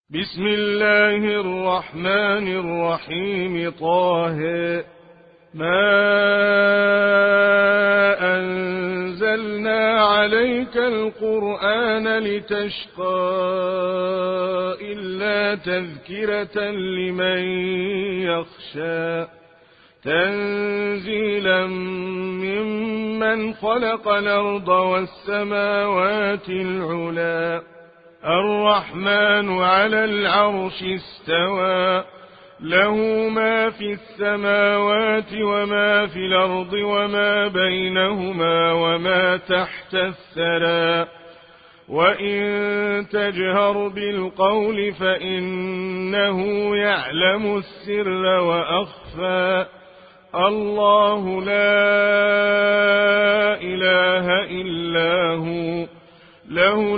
بسم الله الرحمن الرحيم. طه ما أنزلنا عليك القرآن لتشقى إلا تذكرة لمن يخشى تنزيلا ممن خلق الأرض والسماوات العلى الرحمن على العرش استوى له ما في السماوات وما في الأرض وما بينهما وما تحت الثرى وإن تجهر بالقول فإنه يعلم السر وأخفى الله لا إله إلا هو له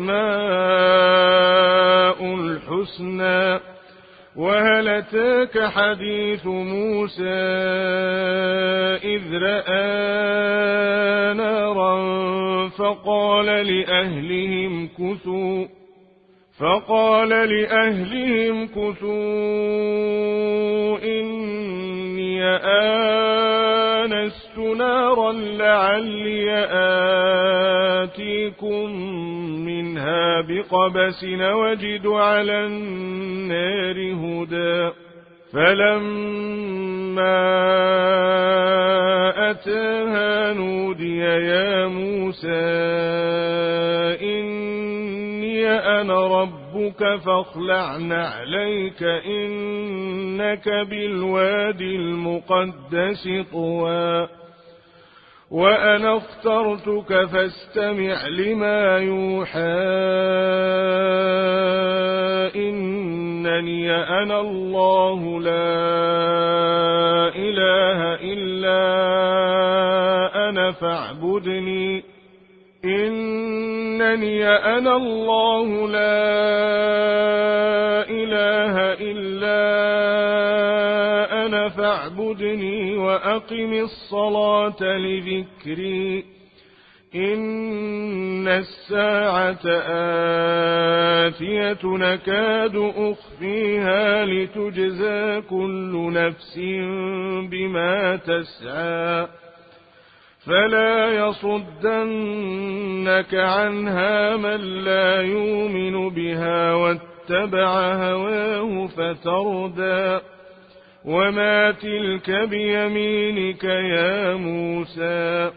الأسماء الحسنى. وهل أتاك حديث موسى إذ رأى نارا فقال لأهلهم كثوا إني آنست نارا لعلي آتيكم منها بقبس وجد على النار هدى. فلما أتاها نودي يا موسى إني أنا ربك فاخلع نعليك إنك بالوادي المقدس طوى وأنا اخترتك فاستمع لما يوحى إنني أنا الله لا إله إلا أنا فاعبدني إنني أنا الله لا إله إلا أنا فاعبدني وأقم الصلاة لذكري إن الساعة آتية نكاد أخفيها لتجزى كل نفس بما تسعى فلا يصدنك عنها من لا يؤمن بها واتبع هواه فتردى. وما تلك بيمينك يا موسى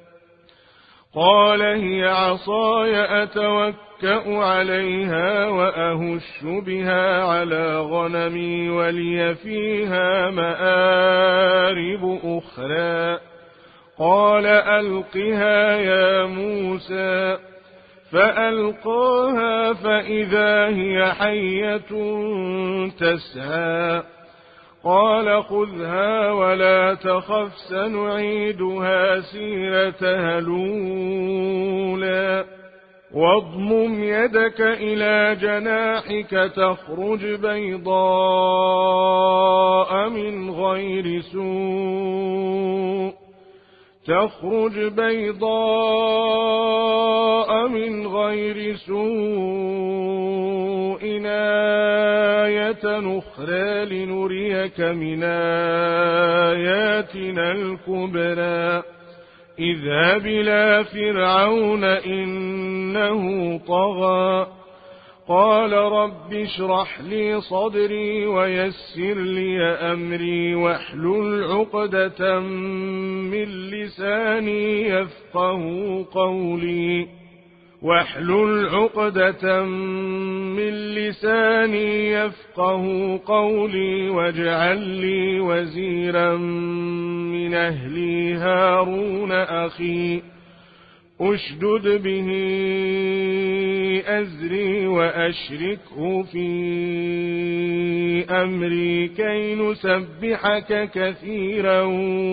قال هي عصاي أتوكأ عليها وأهش بها على غنمي ولي فيها مآرب أخرى قال ألقها يا موسى فألقاها فإذا هي حية تسعى قال خذها ولا تخف سنعيدها سيرتها الأولى واضمم يدك إلى جناحك تخرج بيضاء من غير سوء آية أخرى لنريك من آياتنا الكبرى اذهب إلى فرعون إنه طغى قال رب اشرح لي صدري ويسر لي أمري واحلل عقدة من لساني يفقه قولي واجعل لي وزيرا من أهلي هارون أخي أشدد به أزري وأشركه في أمري كي نسبحك كثيرا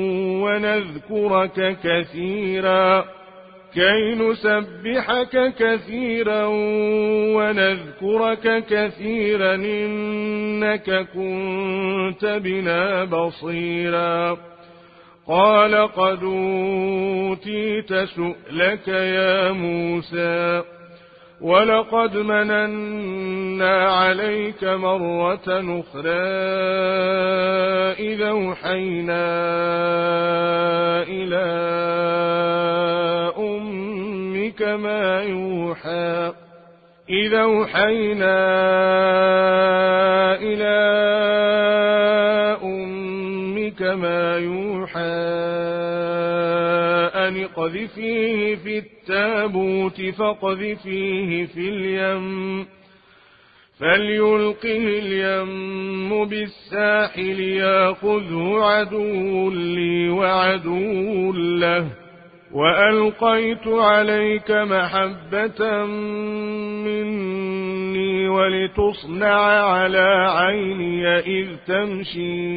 ونذكرك كثيرا إنك كنت بنا بصيرا قال قد أوتيت سؤلك يا موسى ولقد مننا عليك مرة أخرى إذا أوحينا إلى أمك ما يوحى أن اقذفيه في التابوت فاقذفيه في اليم فليلقه اليم بالساحل يأخذه عدو لي وعدو له وألقيت عليك محبة مني ولتصنع على عيني إذ تمشي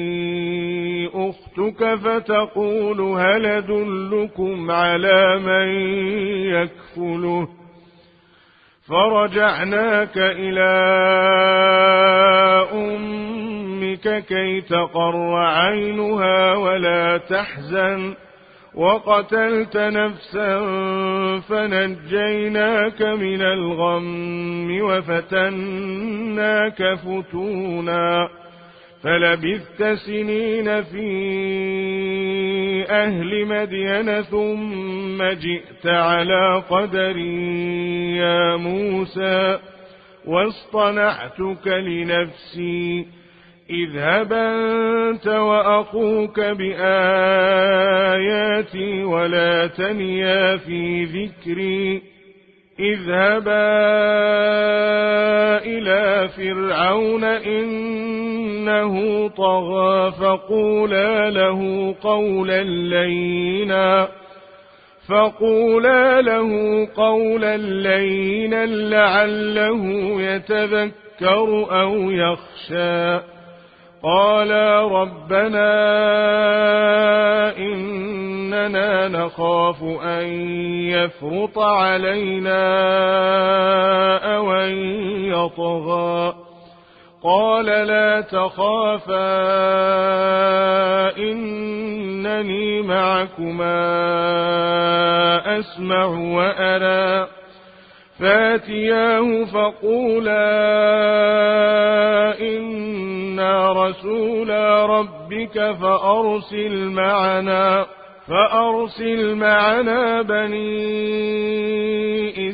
أختك فتقول هل أدلكم على من يكفله فرجعناك إلى أمك كي تقر عينها ولا تحزن وقتلت نفسا فنجيناك من الغم وفتناك فتونا فلبثت سنين في أهل مدين ثم جئت على قدري يا موسى واصطنعتك لنفسي اذهب أنت وأخوك بآياتي ولا تنيا في ذكري اذهبا إلى فرعون إنه طغى فقولا له قولا لينا لعله يتذكر أو يخشى قالا ربنا إننا نخاف أن يفرط علينا أو أن يطغى قال لا تخافا إنني معكما أسمع وأرى فاتياه فقولا إنا رسولا ربك فأرسل معنا بني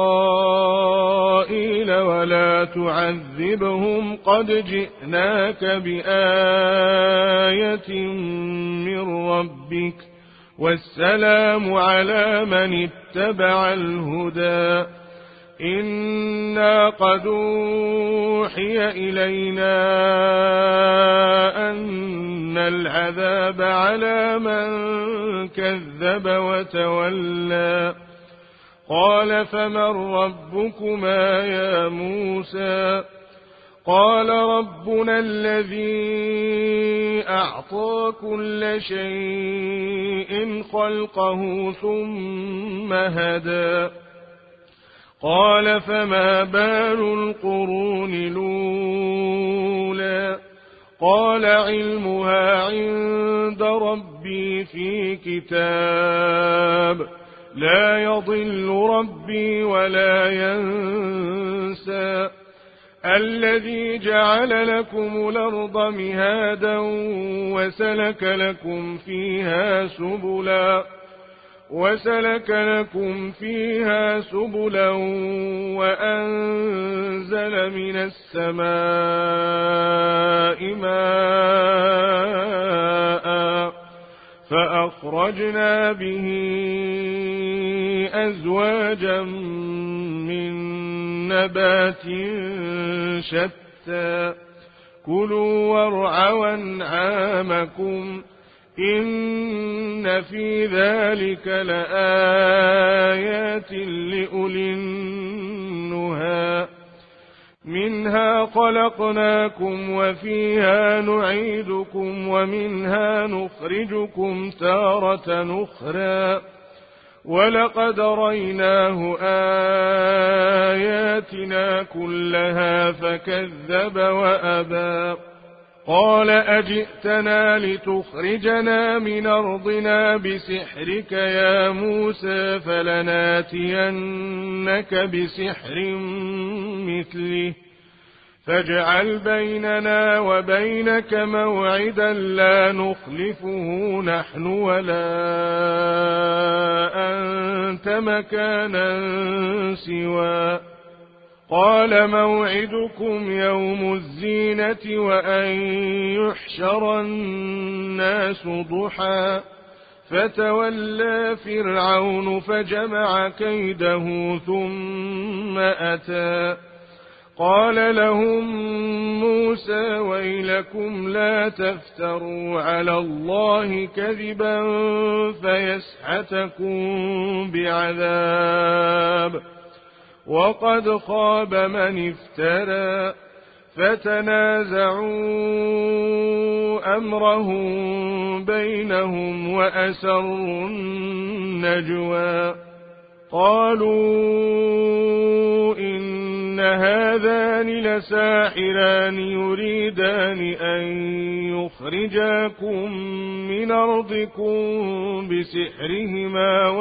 إسرائيل ولا تعذبهم قد جئناك بآية من ربك والسلام على من اتبع الهدى إنا قد أوحي إلينا أن العذاب على من كذب وتولى قال فمن ربكما يا موسى قال ربنا الذي أعطى كل شيء خلقه ثم هدى قال فما بال القرون الأولى قال علمها عند ربي في كتاب لا يضل ربي ولا ينسى الذي جعل لكم الأرض مهادا وسلك لكم فيها سبلا وأنزل من السماء ماء فأخرجنا به أزواجا من نبات شتى كلوا وارعوا أنعامكم إن في ذلك لآيات لأولي النهى منها خلقناكم وفيها نعيدكم ومنها نخرجكم تارة أخرى ولقد ريناه آياتنا كلها فكذب وأبى قال أجئتنا لتخرجنا من أرضنا بسحرك يا موسى فلناتينك بسحر مثله فاجعل بيننا وبينك موعدا لا نخلفه نحن ولا أنت مكانا سوى قال موعدكم يوم الزينة وأن يحشر الناس ضحى فتولى فرعون فجمع كيده ثم أتى قال لهم موسى ويلكم لا تفتروا على الله كذبا فيسحتكم بعذاب وقد خاب من افترى فتنازعوا أمرهم بينهم وأسروا النجوى قالوا إن هذان لساحران يريدان أن يخرجاكم من أرضكم بسحرهما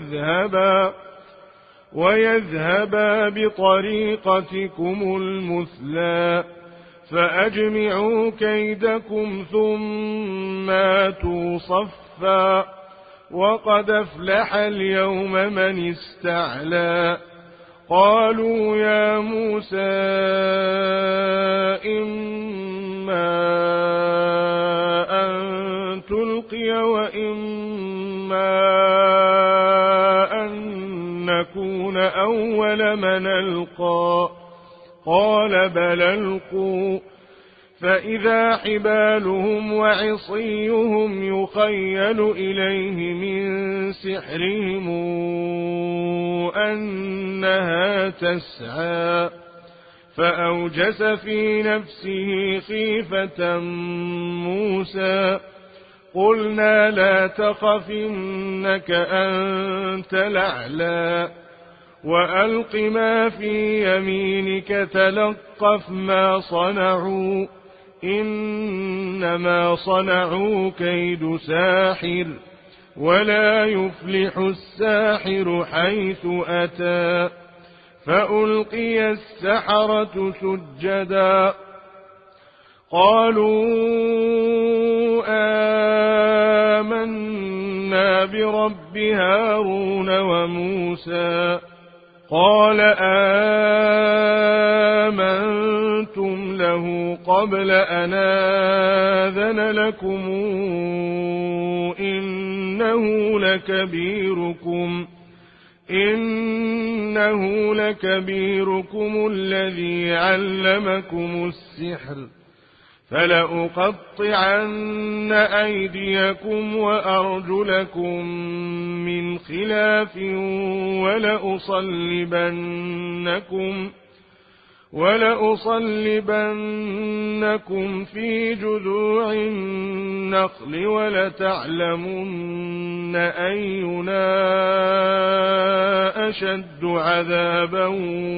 ويذهبا بطريقتكم المثلى فأجمعوا كيدكم ثم آتوا صفا وقد أفلح اليوم من استعلى قالوا يا موسى إما أن تلقي وإما أن نكون أول من ألقى قال بل ألقوا فإذا حبالهم وعصيهم يخيل إليه من سحرهم أنها تسعى فأوجس في نفسه خيفة موسى قلنا لا تخف إنك أنت الأعلى وألق ما في يمينك تلقف ما صنعوا إنما صنعوا كيد ساحر ولا يفلح الساحر حيث أتى فألقي السحرة سجدا قالوا آمنا برب هارون وموسى قال آمنتم له قبل أن آذن لكم إنه لكبيركم الذي علمكم السحر فلأقطعن أيديكم وأرجلكم من خلاف ولأصلبنكم في جذوع النخل ولتعلمن أينا أشد عذابا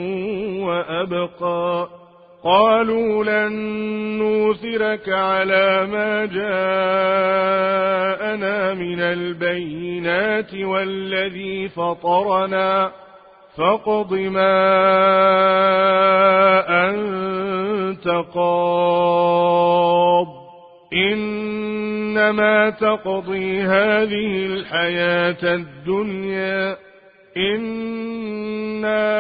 وأبقى قالوا لن نوثرك على ما جاءنا من البينات والذي فطرنا فاقض ما أنت قاض إنما تقضي هذه الحياة الدنيا إنا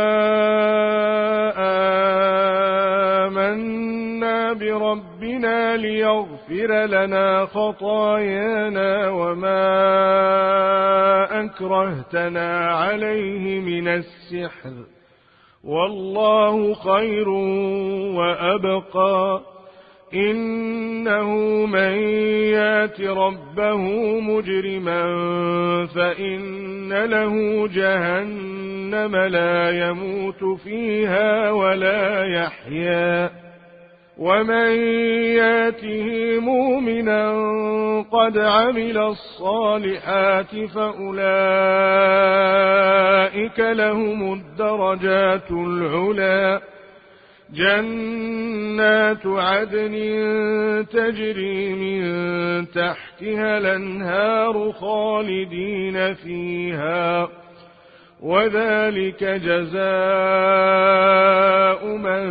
آمنا بربنا ليغفر لنا خطايانا وما أكرهتنا عليه من السحر والله خير وأبقى إنه من يات ربه مجرما فإن له جهنم لا يموت فيها ولا يحيا ومن ياته مؤمنا قد عمل الصالحات فأولئك لهم الدرجات العلى جنات عدن تجري من تحتها الأنهار خالدين فيها، وذلك جزاء من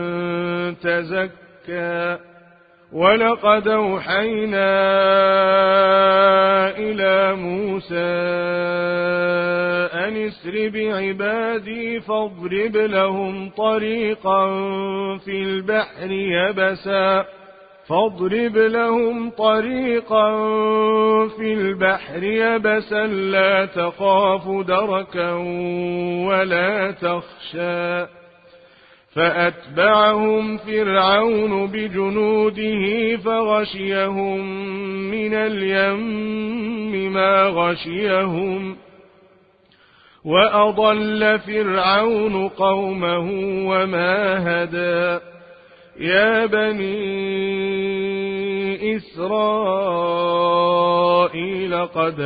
تزكى. ولقد أوحينا إلى موسى أن اسر بعبادي فاضرب لهم طريقا في البحر يبسا لا تخاف دركا ولا تخشى. فأتبعهم فرعون بجنوده فغشيهم من اليم ما غشيهم، وأضل فرعون قومه وما هدى. يا بني إسرائيل قد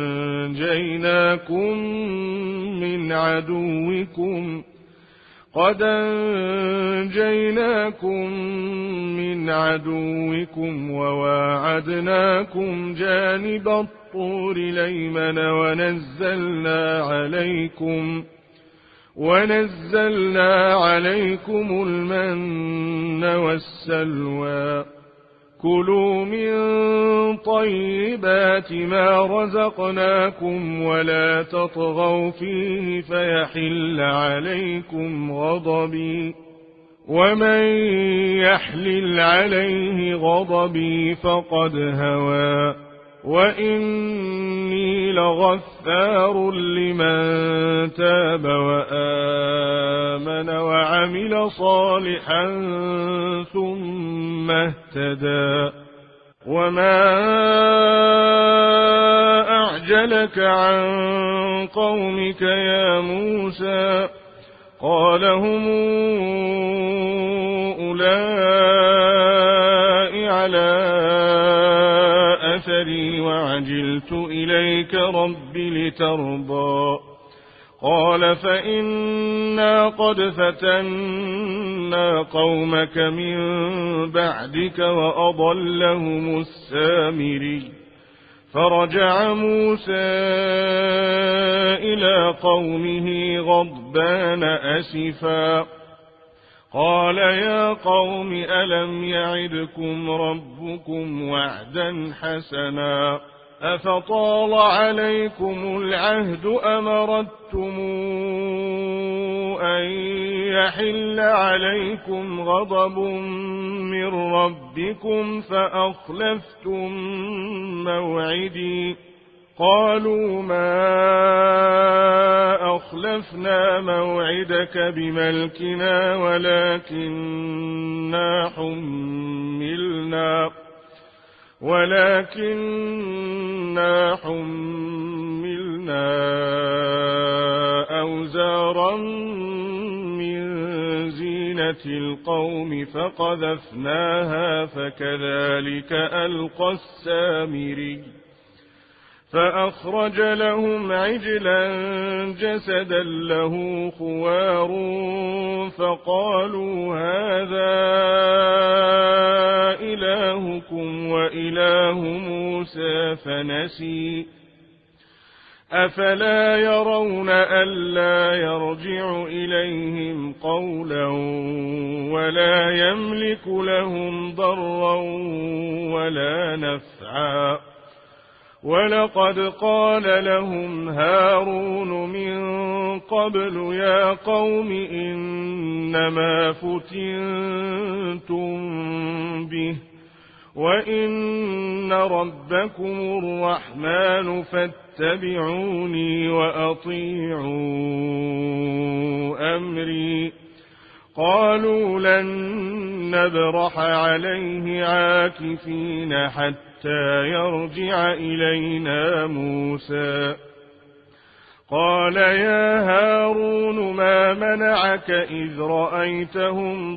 أنجيناكم من عدوكم وواعدناكم جانب الطور الأيمن ونزلنا عليكم المن والسلوى. كلوا من طيبات ما رزقناكم ولا تطغوا فيه فيحل عليكم غضبي، ومن يحلل عليه غضبي فقد هوى. وإني لغفار لمن تاب وآمن وعمل صالحا ثم اهتدى. وما أعجلك عن قومك يا موسى؟ قال هم أولئك على أثري وعجلت إليك رب لترضى. قال فإنا قد فتنا قومك من بعدك وأضلهم السامري. فرجع موسى إلى قومه غضبان أسفا قال يا قوم ألم يعدكم ربكم وعدا حسنا أفطال عليكم العهد أم أردتم أن يحل عليكم غضب من ربكم فأخلفتم موعدي؟ قالوا ما أخلفنا موعدك بملكنا ولكننا حملنا أوزارا من زينة القوم فقذفناها فكذلك ألقى السامري. فأخرج لهم عجلا جسدا له خوار فقالوا هذا إلهكم وإله موسى فنسي. أفلا يرون ألا يرجع إليهم قولا ولا يملك لهم ضرا ولا نفعا؟ ولقد قال لهم هارون من قبل يا قوم إنما فتنتم به وإن ربكم الرحمن فاتبعوني وأطيعوا أمري. قالوا لن نبرح عليه عاكفين حتى يرجع إلينا موسى. قال يا هارون ما منعك إذ رأيتهم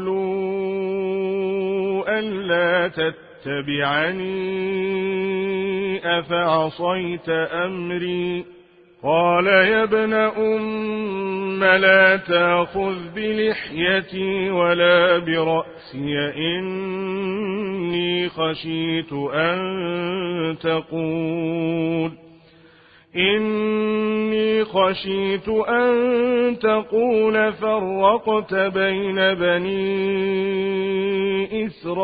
ضلوا ألا تتبعني أفعصيت أمري؟ قال يا ابن أم لا تأخذ بلحيتي ولا برأسي إني خشيت أن تقول فرقت بين بني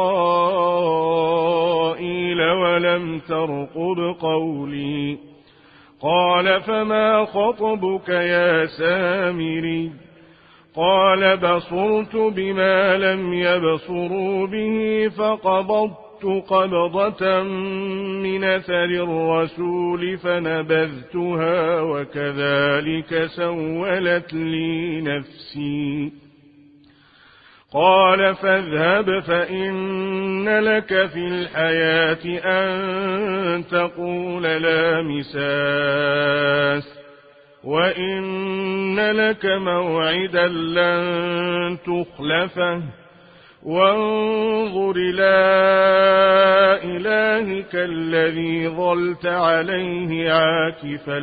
إسرائيل ولم ترقب قولي قال فما خطبك يا سامري قال بصرت بما لم يبصروا به فقبضت قبضة من أثر الرسول فنبذتها وكذلك سولت لي نفسي قال فاذهب فإن لك في الحياة أن تقول لا مساس وإن لك موعدا لن تخلفه وانظر إلى إلهك الذي ظلت عليه عاكفا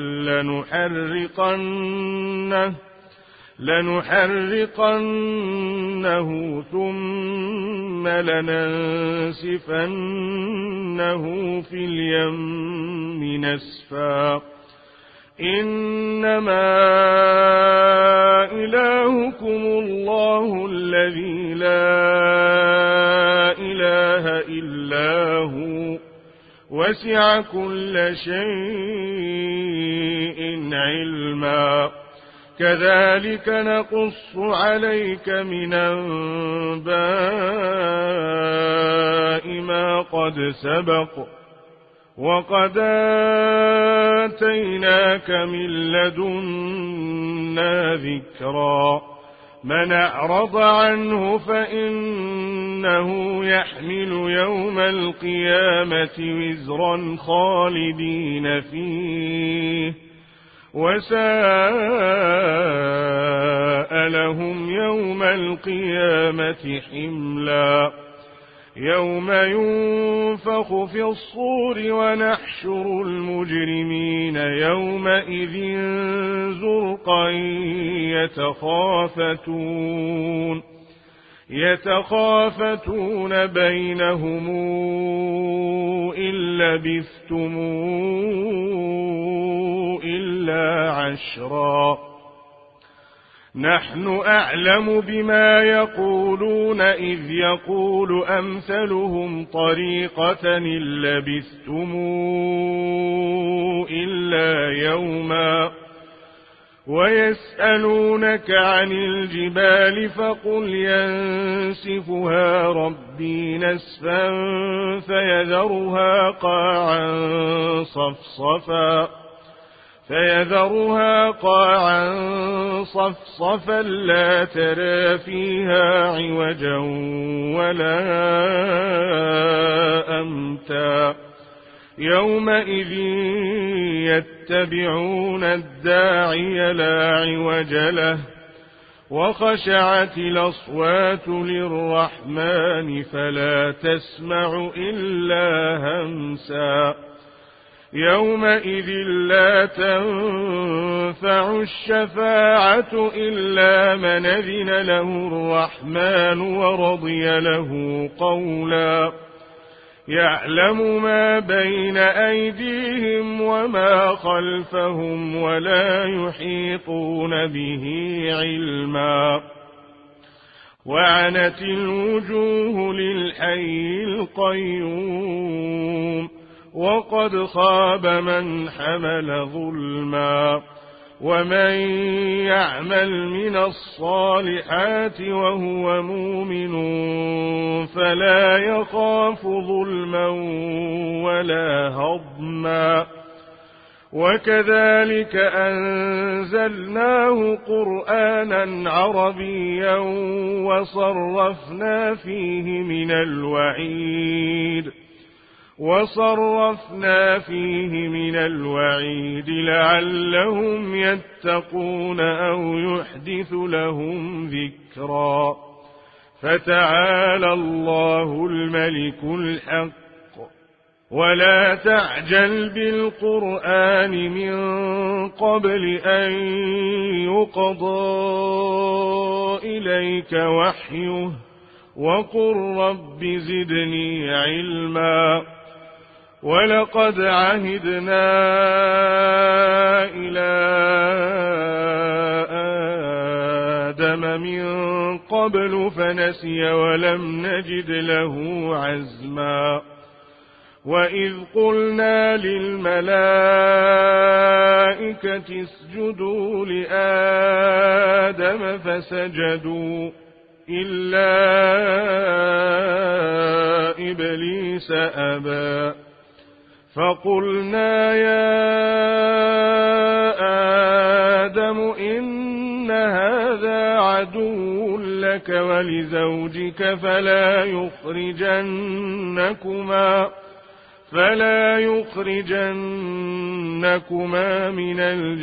لنحرقنه ثم لننسفنه في اليم نسفا إنما إلهكم الله الذي لا إله إلا هو وسع كل شيء علما كذلك نقص عليك من أنباء ما قد سبق وقد آتيناك من لدنا ذكرا من أعرض عنه فإنه يحمل يوم القيامة وزرا خالدين فيه وساء لهم يوم القيامة حملا يوم ينفخ في الصور ونحشر المجرمين يومئذ زرقا يتخافتون بينهم إن لبثتم إلا عشرا نحن أعلم بما يقولون إذ يقول أمثلهم طريقة إن لبثتم إلا يوما ويسألونك عن الجبال فقل ينسفها ربي نسفا فيذرها قاعا صفصفا لا ترى فيها عوجا ولا أمتا يومئذ يتبعون الداعي لا عوج له وخشعت الأصوات للرحمن فلا تسمع إلا همسا يومئذ لا تنفع الشفاعة إلا من أذن له الرحمن ورضي له قولا يعلم ما بين أيديهم وما خلفهم ولا يحيطون به علما وعنت الوجوه للحي القيوم وقد خاب من حمل ظلما ومن يعمل من الصالحات وهو مؤمن فلا يخاف ظلما ولا هضما وكذلك أنزلناه قرآنا عربيا وصرفنا فيه من الوعيد لعلهم يتقون أو يحدث لهم ذكرا فتعالى الله الملك الحق ولا تعجل بالقرآن من قبل أن يقضى إليك وحيه وقل رب زدني علما ولقد عهدنا إلى آدم من قبل فنسي ولم نجد له عزما وإذ قلنا للملائكة اسجدوا لآدم فسجدوا إلا إبليس أبى فقلنا يا آدم إن هذا عدو لك ولزوجك فلا يخرجنكما من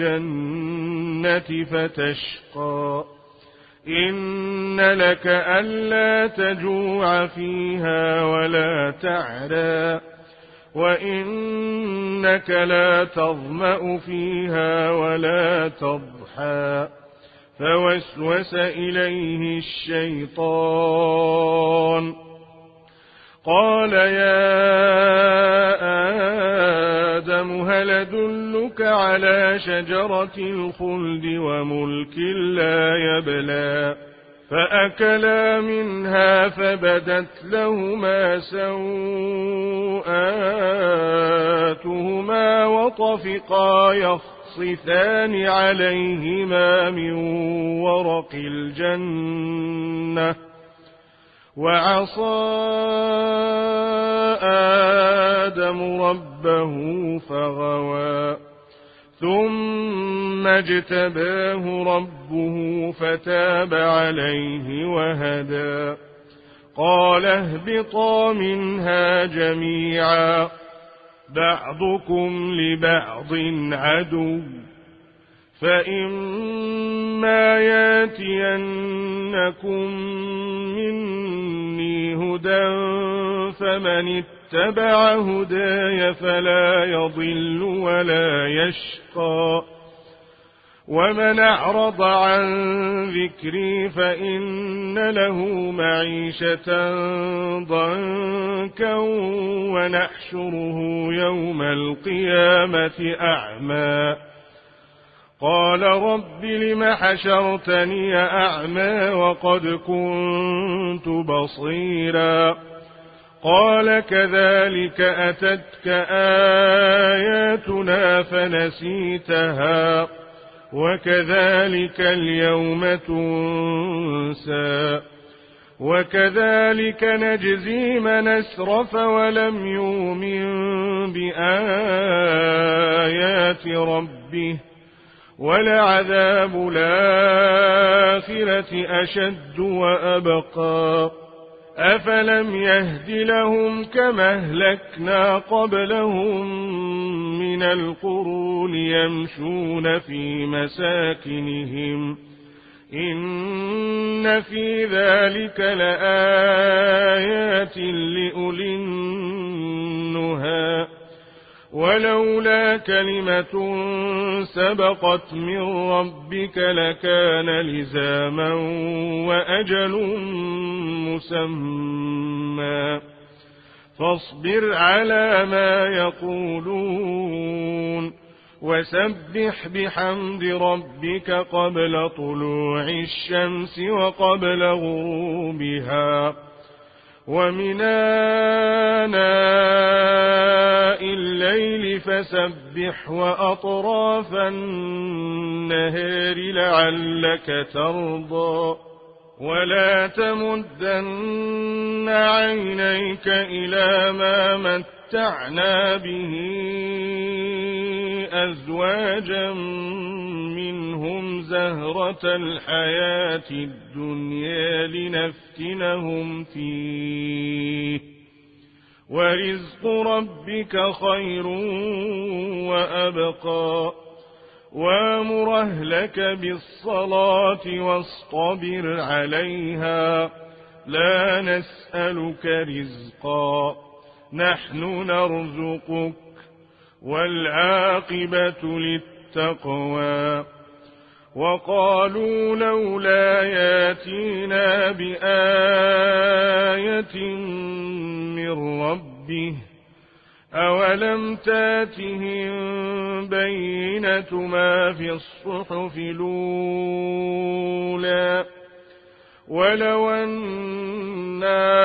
الجنة فتشقى إن لك ألا تجوع فيها ولا تعرى وإنك لا تظمأ فيها ولا تضحى فوسوس إليه الشيطان قال يا آدم هل أدلك على شجرة الخلد وملك لا يبلى فأكلا منها فبدت لهما سوآتهما وطفقا يخصفان عليهما من ورق الجنة وعصى آدم ربه فغوى ثم اجتباه ربه فتاب عليه وهدى قال اهبطا منها جميعا بعضكم لبعض عدو فإما ياتينكم مني هدى فمن اتبع هداي فلا يضل ولا يشقى ومن أعرض عن ذكري فإن له معيشة ضنكا ونحشره يوم القيامة أعمى قال رب لم حشرتني أعمى وقد كنت بصيرا قال كذلك أتتك آياتنا فنسيتها وكذلك اليوم تنسى وكذلك نجزي من أسرف ولم يؤمن بآيات ربه ولعذاب الآخرة أشد وأبقى أفلم يهد لهم كما أهلكنا قبلهم من القرون يمشون في مساكنهم إن في ذلك لآيات لأولي النهى ولولا كلمة سبقت من ربك لكان لزاما وأجل مسمى فاصبر على ما يقولون وسبح بحمد ربك قبل طلوع الشمس وقبل غروبها ومن آناء الليل فسبح وأطراف النهار لعلك ترضى ولا تمدن عينيك إلى ما متعنا به أزواجا منهم زهرة الحياة الدنيا لنفتنهم فيه ورزق ربك خير وأبقى وامر أهلك بالصلاة واصطبر عليها لا نسألك رزقا نحن نرزقك والعاقبة للتقوى وقالوا لولا ياتينا بآية من ربه أولم تاتهم بينة ما في الصحف الأولى ولو أنا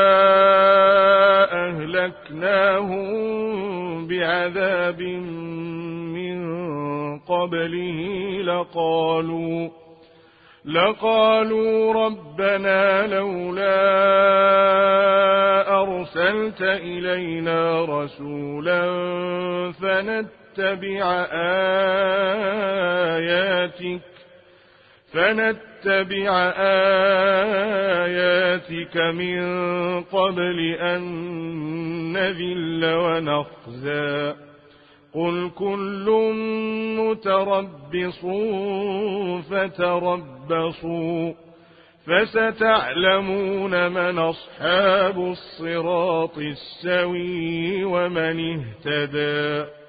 أهلكناهم بعذاب من قبله لقالوا ربنا لولا أرسلت إلينا رسولا فنتبع آياتك من قبل أن نذل ونخزى قل كل متربص فتربصوا فستعلمون من أصحاب الصراط السوي ومن اهتدى.